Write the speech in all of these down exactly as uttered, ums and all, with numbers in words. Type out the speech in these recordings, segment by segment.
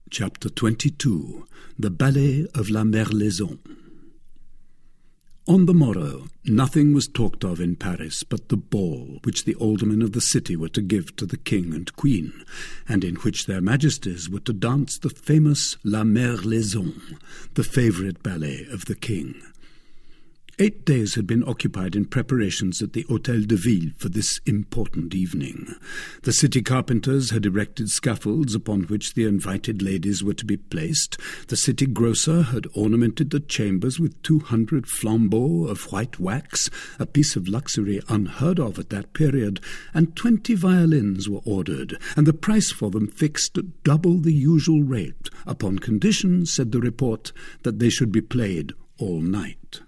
Chapter twenty-two. The Ballet of La Merlaison. On the morrow, nothing was talked of in Paris but the ball which the aldermen of the city were to give to the king and queen, and in which their majesties were to dance the famous La Merlaison, the favourite ballet of the king. Eight days had been occupied in preparations at the Hôtel de Ville for this important evening. The city carpenters had erected scaffolds upon which the invited ladies were to be placed. The city grocer had ornamented the chambers with two hundred flambeaux of white wax, a piece of luxury unheard of at that period, and twenty violins were ordered, and the price for them fixed at double the usual rate, upon condition, said the report, that they should be played all night.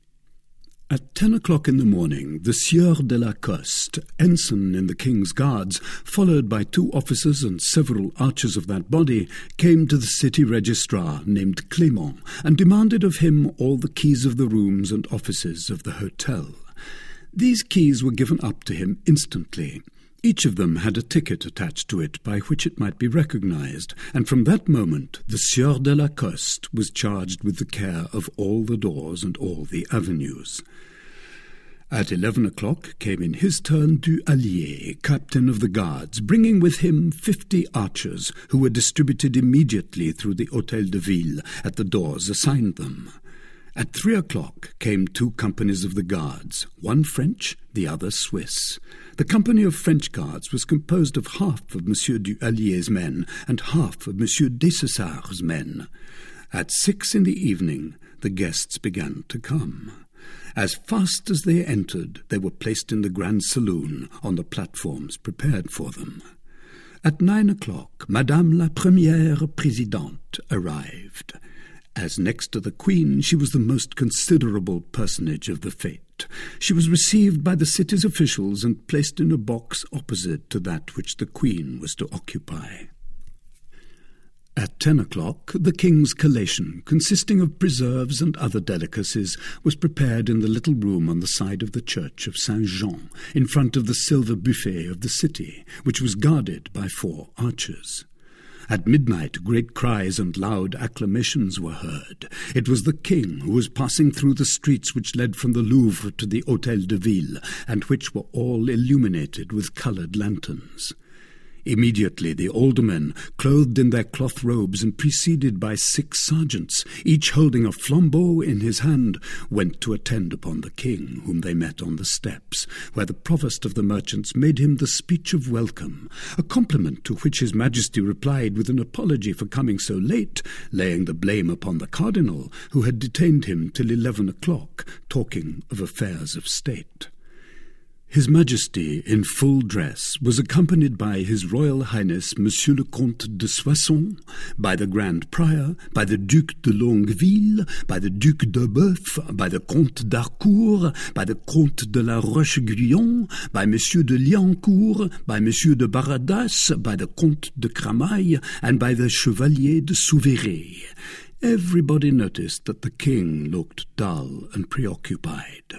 At ten o'clock in the morning, the Sieur de la Coste, ensign in the King's Guards, followed by two officers and several archers of that body, came to the city registrar, named Clément, and demanded of him all the keys of the rooms and offices of the hotel. These keys were given up to him instantly. Each of them had a ticket attached to it by which it might be recognized, and from that moment the Sieur de la Coste was charged with the care of all the doors and all the avenues. At eleven o'clock came in his turn Du Allier, captain of the guards, bringing with him fifty archers, who were distributed immediately through the Hôtel de Ville at the doors assigned them. At three o'clock came two companies of the guards, one French, the other Swiss. The company of French guards was composed of half of Monsieur Du Allier's men and half of Monsieur Dessessart's men. At six in the evening the guests began to come. As fast as they entered, they were placed in the grand saloon on the platforms prepared for them. At nine o'clock, Madame la Première Présidente arrived. As next to the Queen, she was the most considerable personage of the fête. She was received by the city's officials and placed in a box opposite to that which the Queen was to occupy. At ten o'clock, the King's collation, consisting of preserves and other delicacies, was prepared in the little room on the side of the church of Saint-Jean, in front of the silver buffet of the city, which was guarded by four archers. At midnight, great cries and loud acclamations were heard. It was the king who was passing through the streets which led from the Louvre to the Hôtel de Ville, and which were all illuminated with coloured lanterns. Immediately the aldermen, clothed in their cloth robes and preceded by six sergeants, each holding a flambeau in his hand, went to attend upon the king, whom they met on the steps, where the provost of the merchants made him the speech of welcome, a compliment to which his majesty replied with an apology for coming so late, laying the blame upon the cardinal, who had detained him till eleven o'clock, talking of affairs of state. His Majesty, in full dress, was accompanied by His Royal Highness Monsieur le Comte de Soissons, by the Grand Prior, by the Duc de Longueville, by the Duc d'Elbeuf, by the Comte d'Harcourt, by the Comte de la Roche-Guyon, by Monsieur de Liancourt, by Monsieur de Baradas, by the Comte de Cramail, and by the Chevalier de Souveret. Everybody noticed that the king looked dull and preoccupied.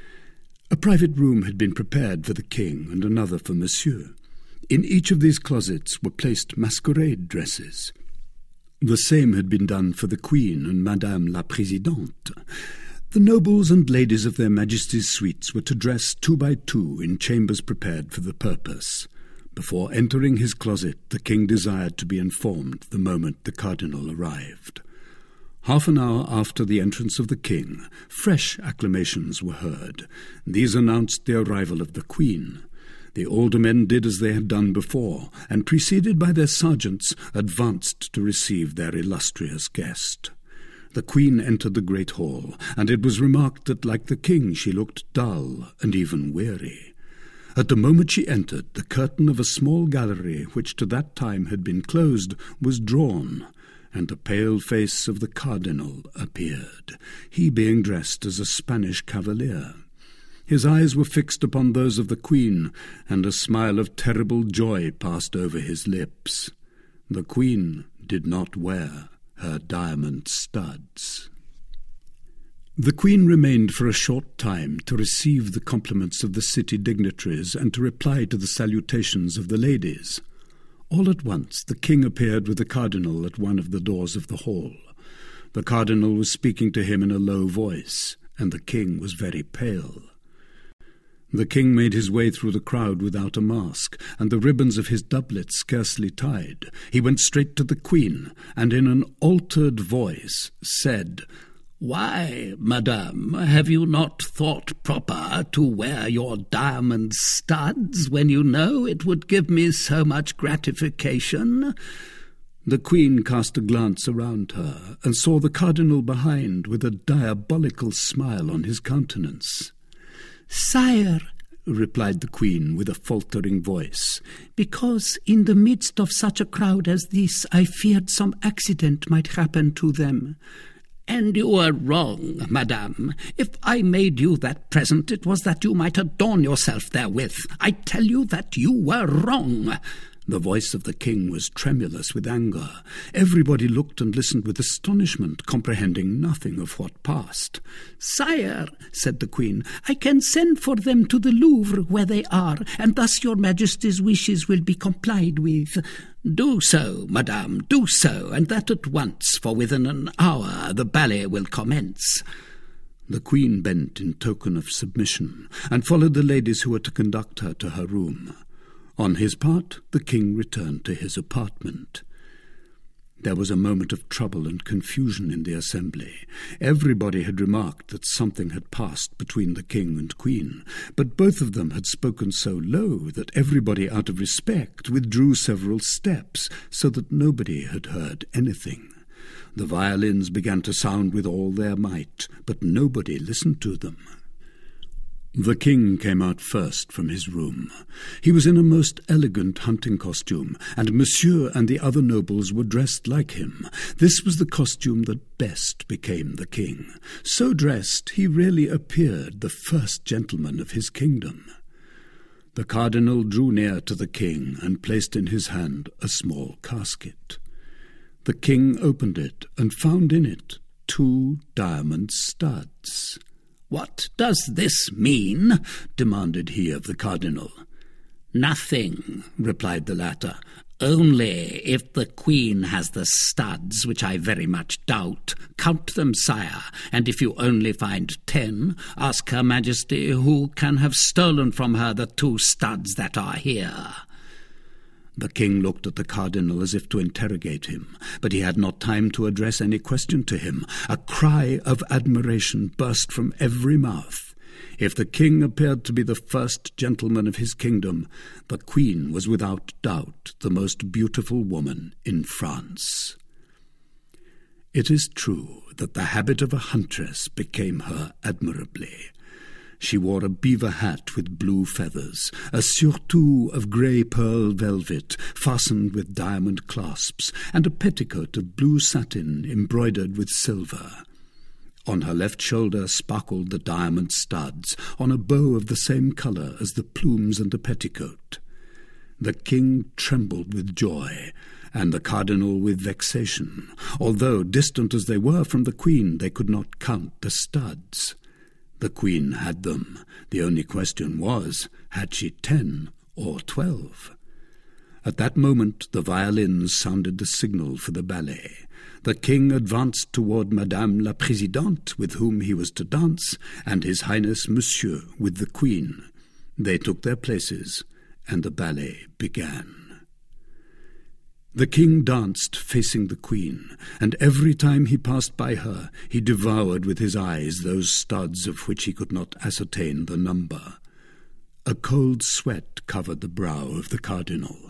A private room had been prepared for the king and another for monsieur. In each of these closets were placed masquerade dresses. The same had been done for the queen and Madame la Présidente. The nobles and ladies of their majesties' suites were to dress two by two in chambers prepared for the purpose. Before entering his closet, the king desired to be informed the moment the cardinal arrived. Half an hour after the entrance of the king, fresh acclamations were heard. These announced the arrival of the queen. The aldermen did as they had done before, and, preceded by their sergeants, advanced to receive their illustrious guest. The queen entered the great hall, and it was remarked that, like the king, she looked dull and even weary. At the moment she entered, the curtain of a small gallery, which to that time had been closed, was drawn, and the pale face of the cardinal appeared, he being dressed as a Spanish cavalier. His eyes were fixed upon those of the queen, and a smile of terrible joy passed over his lips. The queen did not wear her diamond studs. The queen remained for a short time to receive the compliments of the city dignitaries and to reply to the salutations of the ladies. All at once the king appeared with the cardinal at one of the doors of the hall. The cardinal was speaking to him in a low voice, and the king was very pale. The king made his way through the crowd without a mask, and the ribbons of his doublet scarcely tied. He went straight to the queen, and in an altered voice said, "Why, madame, have you not thought proper to wear your diamond studs when you know it would give me so much gratification?" The queen cast a glance around her, and saw the cardinal behind with a diabolical smile on his countenance. "Sire," replied the queen with a faltering voice, "because in the midst of such a crowd as this I feared some accident might happen to them." "And you were wrong, madame. If I made you that present, it was that you might adorn yourself therewith. I tell you that you were wrong." The voice of the king was tremulous with anger. Everybody looked and listened with astonishment, comprehending nothing of what passed. "Sire," said the queen, "I can send for them to the Louvre where they are, and thus your majesty's wishes will be complied with." "Do so, madame, do so, and that at once, for within an hour the ballet will commence." The queen bent in token of submission, and followed the ladies who were to conduct her to her room. On his part, the king returned to his apartment. There was a moment of trouble and confusion in the assembly. Everybody had remarked that something had passed between the king and queen, but both of them had spoken so low that everybody, out of respect, withdrew several steps, so that nobody had heard anything. The violins began to sound with all their might, but nobody listened to them. The king came out first from his room. He was in a most elegant hunting costume, and Monsieur and the other nobles were dressed like him. This was the costume that best became the king. So dressed, he really appeared the first gentleman of his kingdom. The cardinal drew near to the king and placed in his hand a small casket. The king opened it and found in it two diamond studs. "What does this mean?" demanded he of the cardinal. "Nothing," replied the latter. "Only if the queen has the studs, which I very much doubt, count them, sire, and if you only find ten, ask her majesty who can have stolen from her the two studs that are here." The king looked at the cardinal as if to interrogate him, but he had not time to address any question to him. A cry of admiration burst from every mouth. If the king appeared to be the first gentleman of his kingdom, the queen was without doubt the most beautiful woman in France. It is true that the habit of a huntress became her admirably. She wore a beaver hat with blue feathers, a surtout of grey pearl velvet fastened with diamond clasps, and a petticoat of blue satin embroidered with silver. On her left shoulder sparkled the diamond studs, on a bow of the same colour as the plumes and the petticoat. The king trembled with joy, and the cardinal with vexation. Although, distant as they were from the queen, they could not count the studs. The queen had them. The only question was, had she ten or twelve? At that moment the violins sounded the signal for the ballet. The king advanced toward Madame la Présidente, with whom he was to dance, and His Highness Monsieur with the queen. They took their places, and the ballet began. The king danced facing the queen, and every time he passed by her, he devoured with his eyes those studs of which he could not ascertain the number. A cold sweat covered the brow of the cardinal.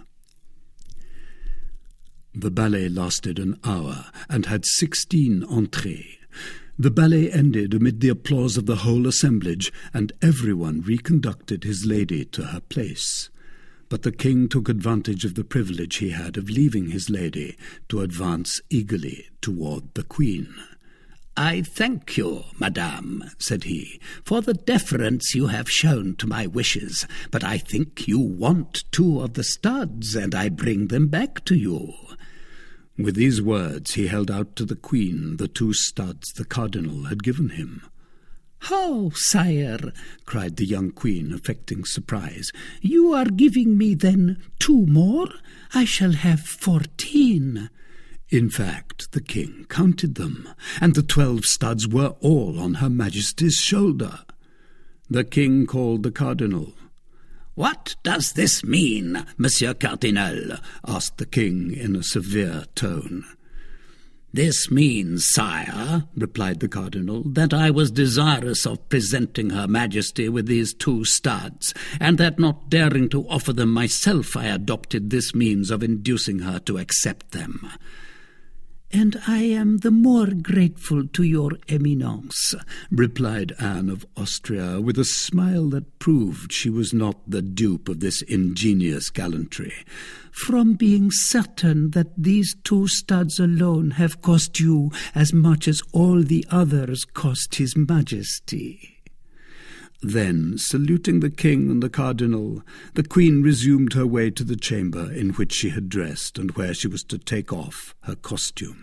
The ballet lasted an hour, and had sixteen entrées. The ballet ended amid the applause of the whole assemblage, and everyone reconducted his lady to her place. But the king took advantage of the privilege he had of leaving his lady to advance eagerly toward the queen. "I thank you, madame," said he, "for the deference you have shown to my wishes, but I think you want two of the studs, and I bring them back to you." With these words he held out to the queen the two studs the cardinal had given him. "How, sire?" cried the young queen, affecting surprise. "You are giving me, then, two more? I shall have fourteen." In fact, the king counted them, and the twelve studs were all on Her Majesty's shoulder. The king called the cardinal. "What does this mean, Monsieur Cardinal?" asked the king in a severe tone. "This means, sire," replied the cardinal, "that I was desirous of presenting Her Majesty with these two studs, and that not daring to offer them myself, I adopted this means of inducing her to accept them." "And I am the more grateful to your eminence," replied Anne of Austria, with a smile that proved she was not the dupe of this ingenious gallantry, "from being certain that these two studs alone have cost you as much as all the others cost His Majesty." Then, saluting the king and the cardinal, the queen resumed her way to the chamber in which she had dressed and where she was to take off her costume.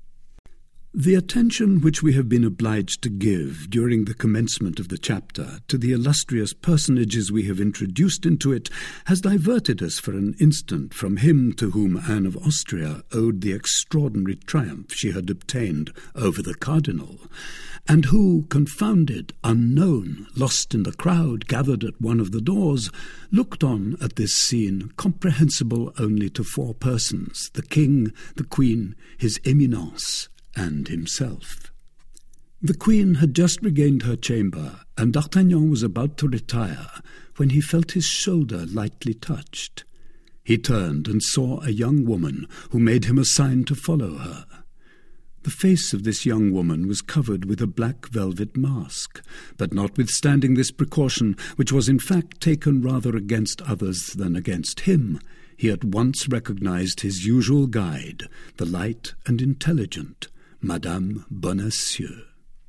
The attention which we have been obliged to give during the commencement of the chapter to the illustrious personages we have introduced into it has diverted us for an instant from him to whom Anne of Austria owed the extraordinary triumph she had obtained over the cardinal, and who, confounded, unknown, lost in the crowd gathered at one of the doors, looked on at this scene comprehensible only to four persons, the king, the queen, his eminence, and himself. The queen had just regained her chamber, and D'Artagnan was about to retire, when he felt his shoulder lightly touched. He turned and saw a young woman, who made him a sign to follow her. The face of this young woman was covered with a black velvet mask, but notwithstanding this precaution, which was in fact taken rather against others than against him, he at once recognized his usual guide, the light and intelligent Madame Bonacieux.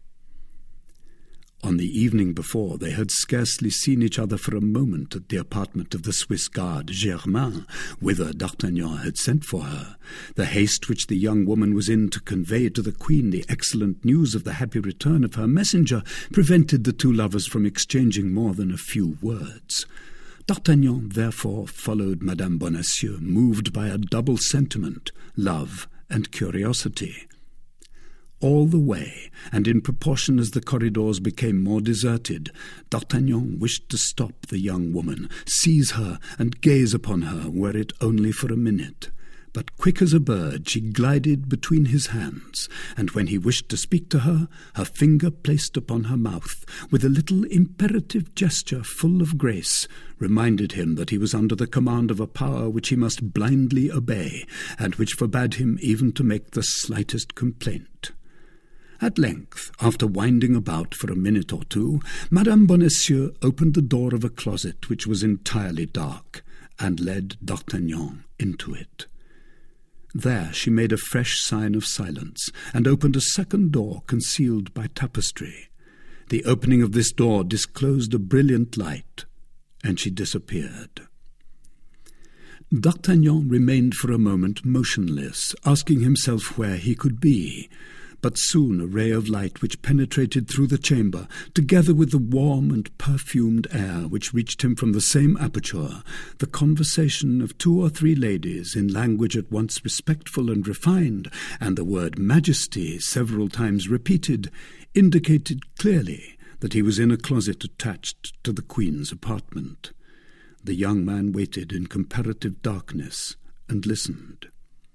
On the evening before, they had scarcely seen each other for a moment at the apartment of the Swiss guard, Germain, whither D'Artagnan had sent for her. The haste which the young woman was in to convey to the queen the excellent news of the happy return of her messenger prevented the two lovers from exchanging more than a few words. D'Artagnan therefore followed Madame Bonacieux, moved by a double sentiment, love and curiosity. All the way, and in proportion as the corridors became more deserted, D'Artagnan wished to stop the young woman, seize her, and gaze upon her, were it only for a minute. But quick as a bird she glided between his hands, and when he wished to speak to her, her finger placed upon her mouth, with a little imperative gesture full of grace, reminded him that he was under the command of a power which he must blindly obey, and which forbade him even to make the slightest complaint. At length, after winding about for a minute or two, Madame Bonacieux opened the door of a closet which was entirely dark, and led D'Artagnan into it. There she made a fresh sign of silence, and opened a second door concealed by tapestry. The opening of this door disclosed a brilliant light, and she disappeared. D'Artagnan remained for a moment motionless, asking himself where he could be. But soon a ray of light which penetrated through the chamber, together with the warm and perfumed air which reached him from the same aperture, the conversation of two or three ladies in language at once respectful and refined, and the word Majesty several times repeated, indicated clearly that he was in a closet attached to the Queen's apartment. The young man waited in comparative darkness and listened.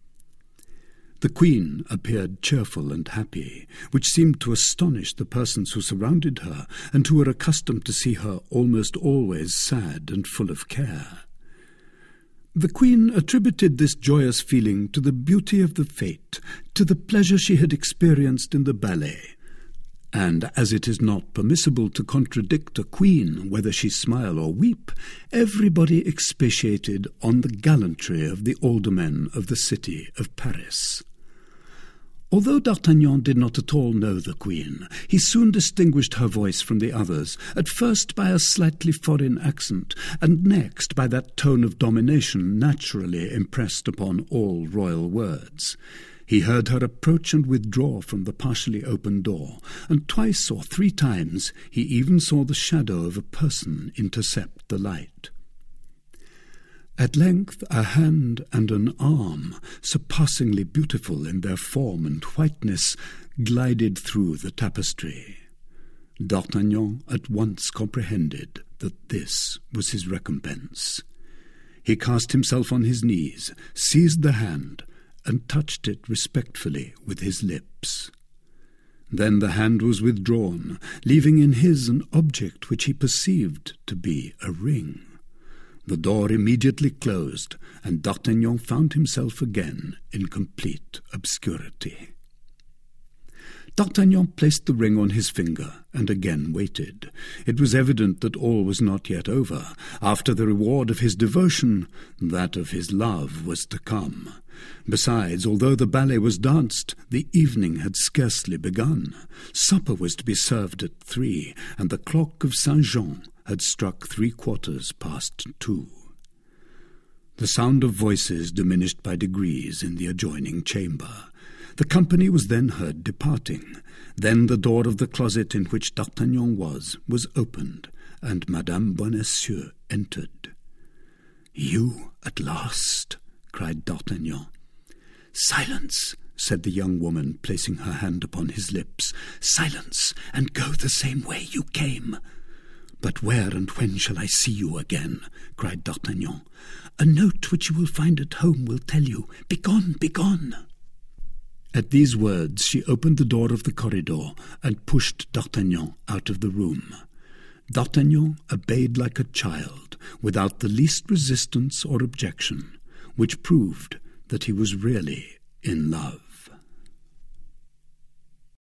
The Queen appeared cheerful and happy, which seemed to astonish the persons who surrounded her, and who were accustomed to see her almost always sad and full of care. The Queen attributed this joyous feeling to the beauty of the fete, to the pleasure she had experienced in the ballet. And as it is not permissible to contradict a queen, whether she smile or weep, everybody expatiated on the gallantry of the aldermen of the city of Paris. Although D'Artagnan did not at all know the queen, he soon distinguished her voice from the others, at first by a slightly foreign accent, and next by that tone of domination naturally impressed upon all royal words. He heard her approach and withdraw from the partially open door, and twice or three times he even saw the shadow of a person intercept the light. At length a hand and an arm, surpassingly beautiful in their form and whiteness, glided through the tapestry. D'Artagnan at once comprehended that this was his recompense. He cast himself on his knees, seized the hand, and touched it respectfully with his lips. Then the hand was withdrawn, leaving in his an object which he perceived to be a ring. The door immediately closed, and D'Artagnan found himself again in complete obscurity. D'Artagnan placed the ring on his finger and again waited. It was evident that all was not yet over. After the reward of his devotion, that of his love was to come. Besides, although the ballet was danced, the evening had scarcely begun. Supper was to be served at three, and the clock of Saint-Jean had struck three quarters past two. The sound of voices diminished by degrees in the adjoining chamber. The company was then heard departing. Then the door of the closet in which D'Artagnan was, was opened, and Madame Bonacieux entered. "You at last!" cried D'Artagnan. "Silence!" said the young woman, placing her hand upon his lips. "Silence, and go the same way you came." "But where and when shall I see you again?" cried D'Artagnan. "A note which you will find at home will tell you. Begone, begone!" At these words she opened the door of the corridor and pushed D'Artagnan out of the room. D'Artagnan obeyed like a child, without the least resistance or objection, which proved that he was really in love.